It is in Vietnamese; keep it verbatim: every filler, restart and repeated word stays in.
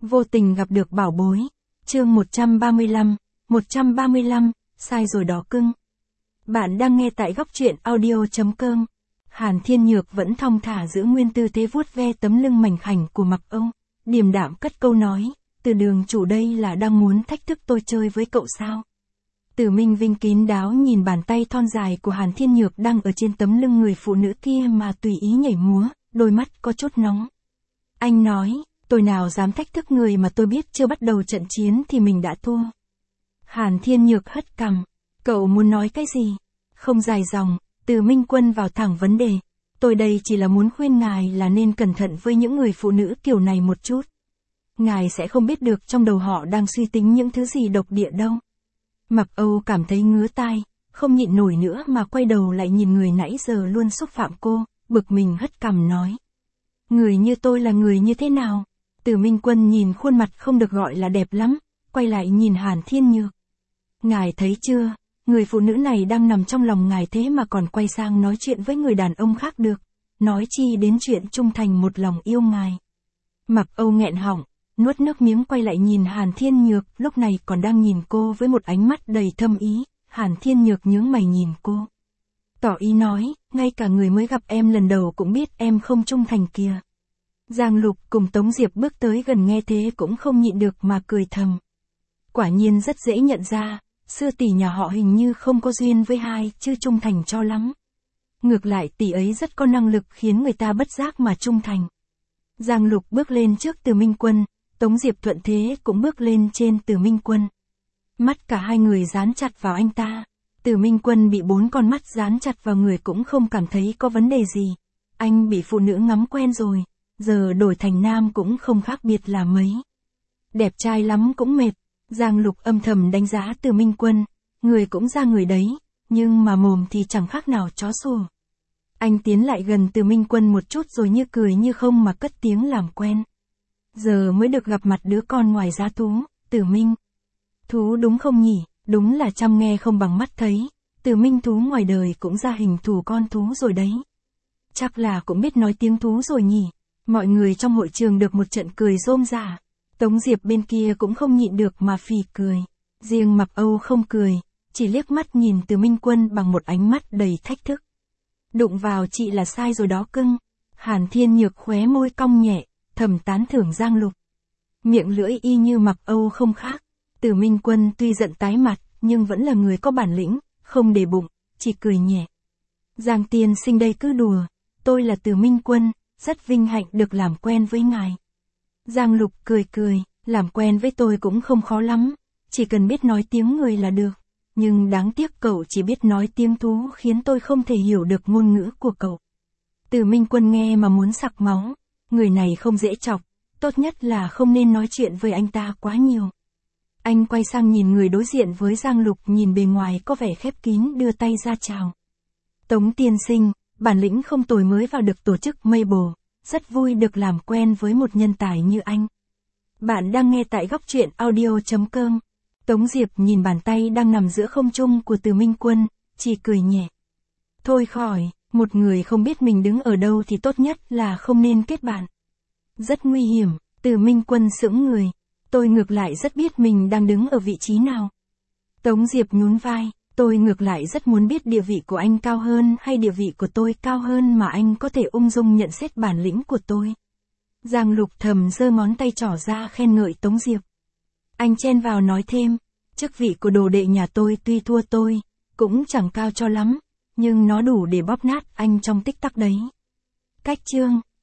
Vô tình gặp được bảo bối. Chương một trăm ba mươi lăm, một trăm ba mươi lăm, sai rồi đó cưng. Bạn đang nghe tại góc truyện audio.com. Hàn Thiên Nhược vẫn thong thả giữ nguyên tư thế vuốt ve tấm lưng mảnh khảnh của Mặc Âu, điềm đạm cất câu nói, Từ đường chủ đây là đang muốn thách thức tôi chơi với cậu sao? Từ Minh Vinh kín đáo nhìn bàn tay thon dài của Hàn Thiên Nhược đang ở trên tấm lưng người phụ nữ kia mà tùy ý nhảy múa, đôi mắt có chút nóng. Anh nói, tôi nào dám thách thức người mà tôi biết chưa bắt đầu trận chiến thì mình đã thua. Hàn Thiên Nhược hất cằm, cậu muốn nói cái gì? Không dài dòng, Từ Minh Quân vào thẳng vấn đề. Tôi đây chỉ là muốn khuyên ngài là nên cẩn thận với những người phụ nữ kiểu này một chút. Ngài sẽ không biết được trong đầu họ đang suy tính những thứ gì độc địa đâu. Mặc Âu cảm thấy ngứa tai, không nhịn nổi nữa mà quay đầu lại nhìn người nãy giờ luôn xúc phạm cô, bực mình hất cằm nói. Người như tôi là người như thế nào? Từ Minh Quân nhìn khuôn mặt không được gọi là đẹp lắm, quay lại nhìn Hàn Thiên Nhược. Ngài thấy chưa, người phụ nữ này đang nằm trong lòng ngài thế mà còn quay sang nói chuyện với người đàn ông khác được, nói chi đến chuyện trung thành một lòng yêu ngài. Mặc Âu nghẹn họng, nuốt nước miếng quay lại nhìn Hàn Thiên Nhược, lúc này còn đang nhìn cô với một ánh mắt đầy thâm ý. Hàn Thiên Nhược nhướng mày nhìn cô, tỏ ý nói, ngay cả người mới gặp em lần đầu cũng biết em không trung thành kìa. Giang Lục cùng Tống Diệp bước tới gần nghe thế cũng không nhịn được mà cười thầm. Quả nhiên rất dễ nhận ra, sư tỷ nhà họ hình như không có duyên với hai chứ trung thành cho lắm. Ngược lại tỷ ấy rất có năng lực khiến người ta bất giác mà trung thành. Giang Lục bước lên trước Từ Minh Quân, Tống Diệp thuận thế cũng bước lên trên Từ Minh Quân. Mắt cả hai người dán chặt vào anh ta. Từ Minh Quân bị bốn con mắt dán chặt vào người cũng không cảm thấy có vấn đề gì. Anh bị phụ nữ ngắm quen rồi, giờ đổi thành nam cũng không khác biệt là mấy. Đẹp trai lắm cũng mệt. Giang Lục âm thầm đánh giá Từ Minh Quân, người cũng ra người đấy, nhưng mà mồm thì chẳng khác nào chó sủa. Anh tiến lại gần Từ Minh Quân một chút rồi như cười như không mà cất tiếng làm quen. Giờ mới được gặp mặt đứa con ngoài giá thú, Từ Minh. Thú đúng không nhỉ, đúng là chăm nghe không bằng mắt thấy, Từ Minh thú ngoài đời cũng ra hình thù con thú rồi đấy. Chắc là cũng biết nói tiếng thú rồi nhỉ. Mọi người trong hội trường được một trận cười rôm rả. Tống Diệp bên kia cũng không nhịn được mà phì cười. Riêng Mặc Âu không cười, chỉ liếc mắt nhìn Từ Minh Quân bằng một ánh mắt đầy thách thức. Đụng vào chị là sai rồi đó cưng. Hàn Thiên Nhược khóe môi cong nhẹ, thầm tán thưởng Giang Lục. Miệng lưỡi y như Mặc Âu không khác. Từ Minh Quân tuy giận tái mặt, nhưng vẫn là người có bản lĩnh, không để bụng, chỉ cười nhẹ. Giang tiên sinh đây cứ đùa, tôi là Từ Minh Quân, rất vinh hạnh được làm quen với ngài. Giang Lục cười cười, làm quen với tôi cũng không khó lắm, chỉ cần biết nói tiếng người là được. Nhưng đáng tiếc cậu chỉ biết nói tiếng thú khiến tôi không thể hiểu được ngôn ngữ của cậu. Từ Minh Quân nghe mà muốn sặc máu, người này không dễ chọc, tốt nhất là không nên nói chuyện với anh ta quá nhiều. Anh quay sang nhìn người đối diện với Giang Lục nhìn bề ngoài có vẻ khép kín đưa tay ra chào. Tống tiên sinh, bản lĩnh không tồi mới vào được tổ chức Maple, rất vui được làm quen với một nhân tài như anh. Bạn đang nghe tại góc truyện audio.com. Tống Diệp nhìn bàn tay đang nằm giữa không trung của Từ Minh Quân, chỉ cười nhẹ. Thôi khỏi, một người không biết mình đứng ở đâu thì tốt nhất là không nên kết bạn. Rất nguy hiểm, Từ Minh Quân sững người. Tôi ngược lại rất biết mình đang đứng ở vị trí nào. Tống Diệp nhún vai, tôi ngược lại rất muốn biết địa vị của anh cao hơn hay địa vị của tôi cao hơn mà anh có thể ung dung nhận xét bản lĩnh của tôi. Giang Lục thầm giơ ngón tay trỏ ra khen ngợi Tống Diệp. Anh chen vào nói thêm, chức vị của đồ đệ nhà tôi tuy thua tôi, cũng chẳng cao cho lắm, nhưng nó đủ để bóp nát anh trong tích tắc đấy. Cách chương